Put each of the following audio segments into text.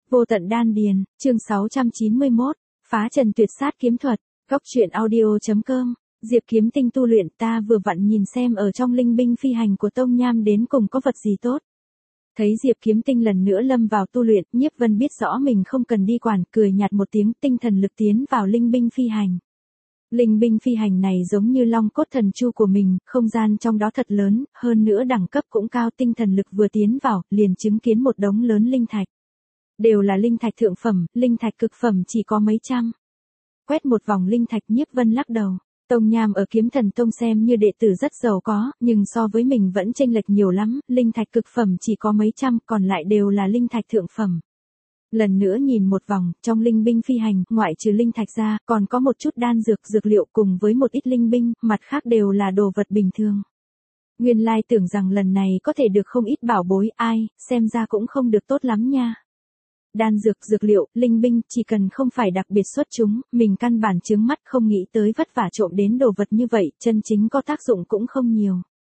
Vô tận đan điền, chương 691, phá trần tuyệt sát kiếm thuật, góc truyện audio.com, Diệp Kiếm Tinh tu luyện ta vừa vặn nhìn xem ở trong linh binh phi hành của Tông Nham đến cùng có vật gì tốt. Thấy Diệp Kiếm Tinh lần nữa lâm vào tu luyện, Nhiếp Vân biết rõ mình không cần đi quản, cười nhạt một tiếng, tinh thần lực tiến vào linh binh phi hành. Linh binh phi hành này giống như long cốt thần chu của mình, không gian trong đó thật lớn, hơn nữa đẳng cấp cũng cao, tinh thần lực vừa tiến vào, liền chứng kiến một đống lớn linh thạch. Đều là linh thạch thượng phẩm, linh thạch cực phẩm chỉ có mấy trăm. Quét một vòng linh thạch, Nhiếp Vân lắc đầu. Tông Nham ở Kiếm Thần Tông xem như đệ tử rất giàu có, nhưng so với mình vẫn chênh lệch nhiều lắm, linh thạch cực phẩm chỉ có mấy trăm, còn lại đều là linh thạch thượng phẩm. Lần nữa nhìn một vòng, trong linh binh phi hành, ngoại trừ linh thạch ra, còn có một chút đan dược, dược liệu cùng với một ít linh binh, mặt khác đều là đồ vật bình thường. Nguyên lai tưởng rằng lần này có thể được không ít bảo bối, ai, xem ra cũng không được tốt lắm nha. Đan dược, dược liệu, linh binh, chỉ cần không phải đặc biệt xuất chúng, mình căn bản chướng mắt, không nghĩ tới vất vả trộm đến đồ vật như vậy, chân chính có tác dụng cũng không nhiều.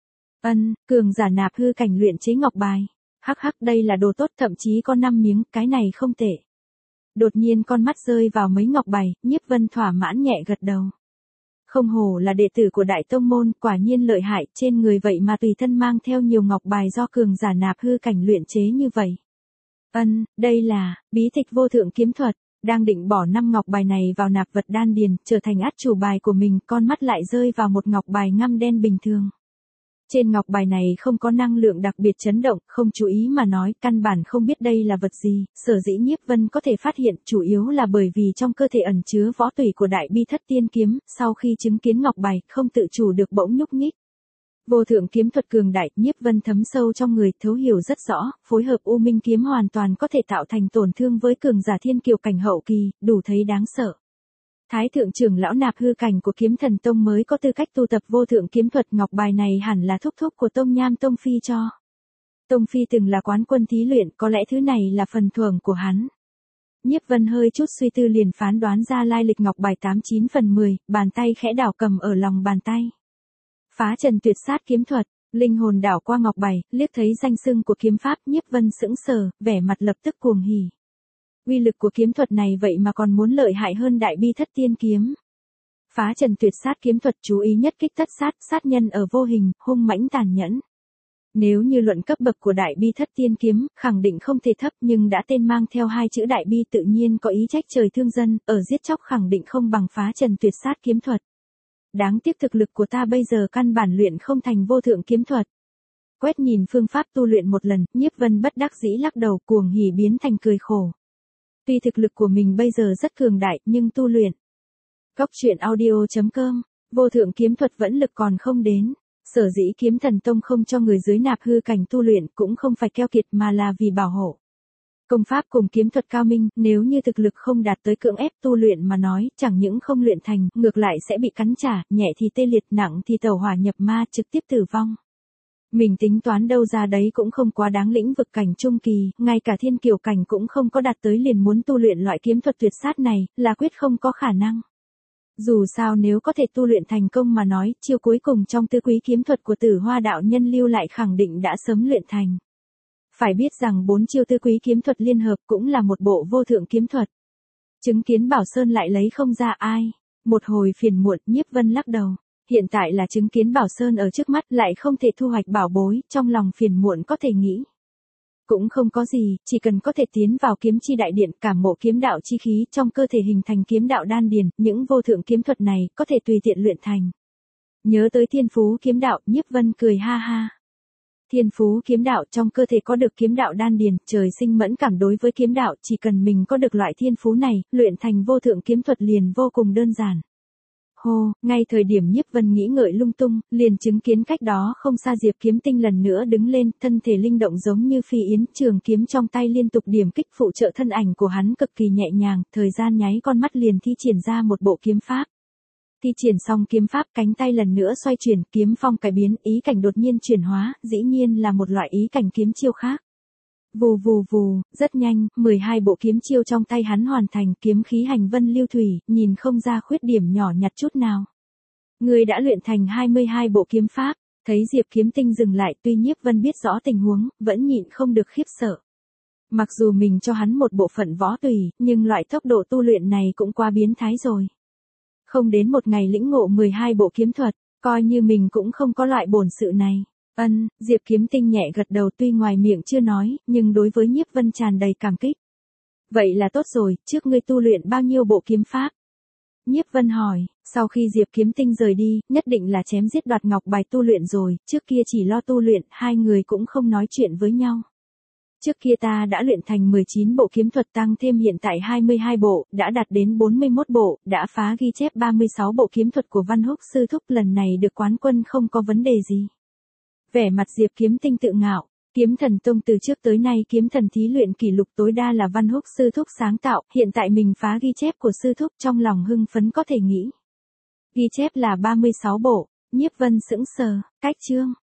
Cường giả nạp hư cảnh luyện chế ngọc bài. Hắc hắc, đây là đồ tốt, thậm chí có 5 miếng, cái này không tệ. Đột nhiên con mắt rơi vào mấy ngọc bài, Nhiếp Vân thỏa mãn nhẹ gật đầu. Không hổ là đệ tử của Đại Tông Môn, quả nhiên lợi hại, trên người vậy mà tùy thân mang theo nhiều ngọc bài do cường giả nạp hư cảnh luyện chế như vậy. Đây là bí tịch vô thượng kiếm thuật, đang định bỏ 5 ngọc bài này vào nạp vật đan điền, trở thành át chủ bài của mình, con mắt lại rơi vào một ngọc bài ngăm đen bình thường. Trên ngọc bài này không có năng lượng đặc biệt chấn động, không chú ý mà nói, căn bản không biết đây là vật gì, sở dĩ Nhiếp Vân có thể phát hiện, chủ yếu là bởi vì trong cơ thể ẩn chứa võ tủy của Đại Bi Thất Tiên Kiếm, sau khi chứng kiến ngọc bài, không tự chủ được bỗng nhúc nhích. Vô thượng kiếm thuật cường đại, Nhiếp Vân thấm sâu trong người, thấu hiểu rất rõ, phối hợp U Minh kiếm hoàn toàn có thể tạo thành tổn thương với cường giả thiên kiều cảnh hậu kỳ, đủ thấy đáng sợ. Thái thượng trưởng lão nạp hư cảnh của Kiếm Thần Tông mới có tư cách tu tập vô thượng kiếm thuật, ngọc bài này hẳn là thúc thúc của Tông Nham Tông Phi cho. Tông Phi từng là quán quân thí luyện, có lẽ thứ này là phần thưởng của hắn. Nhiếp Vân hơi chút suy tư liền phán đoán ra lai lịch ngọc bài 89 phần 10, bàn tay khẽ đảo cầm ở lòng bàn tay. Phá trần tuyệt sát kiếm thuật, linh hồn đảo qua ngọc bài, liếc thấy danh xưng của kiếm pháp, Nhiếp Vân sững sờ, vẻ mặt lập tức cuồng hỉ. Uy lực của kiếm thuật này vậy mà còn muốn lợi hại hơn Đại Bi Thất Tiên Kiếm. Phá trần tuyệt sát kiếm thuật, chú ý nhất kích tất sát, sát nhân ở vô hình, hung mãnh tàn nhẫn. Nếu như luận cấp bậc của Đại Bi Thất Tiên Kiếm, khẳng định không thể thấp, nhưng đã tên mang theo hai chữ Đại Bi tự nhiên có ý trách trời thương dân, ở giết chóc khẳng định không bằng phá trần tuyệt sát kiếm thuật. Đáng tiếc thực lực của ta bây giờ căn bản luyện không thành vô thượng kiếm thuật. Quét nhìn phương pháp tu luyện một lần, Nhiếp Vân bất đắc dĩ lắc đầu, cuồng hỉ biến thành cười khổ. Tuy thực lực của mình bây giờ rất cường đại, nhưng tu luyện. Góc truyện audio.com, vô thượng kiếm thuật vẫn lực còn không đến. Sở dĩ Kiếm Thần Tông không cho người dưới nạp hư cảnh tu luyện cũng không phải keo kiệt mà là vì bảo hộ. Công pháp cùng kiếm thuật cao minh, nếu như thực lực không đạt tới cưỡng ép tu luyện mà nói, chẳng những không luyện thành, ngược lại sẽ bị cắn trả, nhẹ thì tê liệt, nặng thì tẩu hỏa nhập ma, trực tiếp tử vong. Mình tính toán đâu ra đấy cũng không quá đáng, lĩnh vực cảnh trung kỳ, ngay cả thiên kiều cảnh cũng không có đạt tới liền muốn tu luyện loại kiếm thuật tuyệt sát này, là quyết không có khả năng. Dù sao nếu có thể tu luyện thành công mà nói, chiêu cuối cùng trong tứ quý kiếm thuật của Tử Hoa đạo nhân lưu lại khẳng định đã sớm luyện thành. Phải biết rằng 4 chiêu tứ quý kiếm thuật liên hợp cũng là một bộ vô thượng kiếm thuật. Chứng kiến Bảo Sơn lại lấy không ra ai. Một hồi phiền muộn, Nhiếp Vân lắc đầu. Hiện tại là chứng kiến Bảo Sơn ở trước mắt lại không thể thu hoạch bảo bối, trong lòng phiền muộn có thể nghĩ. Cũng không có gì, chỉ cần có thể tiến vào kiếm chi đại điện, cảm ngộ kiếm đạo chi khí trong cơ thể hình thành kiếm đạo đan điền, những vô thượng kiếm thuật này có thể tùy tiện luyện thành. Nhớ tới thiên phú kiếm đạo, Nhiếp Vân cười ha ha. Thiên phú kiếm đạo, trong cơ thể có được kiếm đạo đan điền, trời sinh mẫn cảm đối với kiếm đạo, chỉ cần mình có được loại thiên phú này, luyện thành vô thượng kiếm thuật liền vô cùng đơn giản. Hô, ngay thời điểm Nhiếp Vân nghĩ ngợi lung tung, liền chứng kiến cách đó không xa Diệp Kiếm Tinh lần nữa đứng lên, thân thể linh động giống như phi yến, trường kiếm trong tay liên tục điểm kích phụ trợ thân ảnh của hắn cực kỳ nhẹ nhàng, thời gian nháy con mắt liền thi triển ra một bộ kiếm pháp. Thi triển xong kiếm pháp, cánh tay lần nữa xoay chuyển, kiếm phong cải biến, ý cảnh đột nhiên chuyển hóa, dĩ nhiên là một loại ý cảnh kiếm chiêu khác. Vù vù vù, rất nhanh, 12 bộ kiếm chiêu trong tay hắn hoàn thành, kiếm khí hành vân lưu thủy, nhìn không ra khuyết điểm nhỏ nhặt chút nào. Người đã luyện thành 22 bộ kiếm pháp, thấy Diệp Kiếm Tinh dừng lại, tuy Nhiếp Vân biết rõ tình huống, vẫn nhịn không được khiếp sợ. Mặc dù mình cho hắn một bộ phận võ tùy, nhưng loại tốc độ tu luyện này cũng quá biến thái rồi. Không đến một ngày lĩnh ngộ 12 bộ kiếm thuật, coi như mình cũng không có loại bổn sự này. Diệp Kiếm Tinh nhẹ gật đầu, tuy ngoài miệng chưa nói, nhưng đối với Nhiếp Vân tràn đầy cảm kích. Vậy là tốt rồi, trước ngươi tu luyện bao nhiêu bộ kiếm pháp? Nhiếp Vân hỏi, sau khi Diệp Kiếm Tinh rời đi, nhất định là chém giết đoạt ngọc bài tu luyện rồi, trước kia chỉ lo tu luyện, hai người cũng không nói chuyện với nhau. Trước kia ta đã luyện thành 19 bộ kiếm thuật, tăng thêm hiện tại 22 bộ, đã đạt đến 41 bộ, đã phá ghi chép 36 bộ kiếm thuật của Văn Húc sư thúc, lần này được quán quân không có vấn đề gì. Vẻ mặt Diệp Kiếm Tinh tự ngạo, Kiếm Thần Tông từ trước tới nay kiếm thần thí luyện kỷ lục tối đa là Văn Húc sư thúc sáng tạo, hiện tại mình phá ghi chép của sư thúc, trong lòng hưng phấn có thể nghĩ. Ghi chép là 36 bộ, Nhiếp Vân sững sờ, cách chương.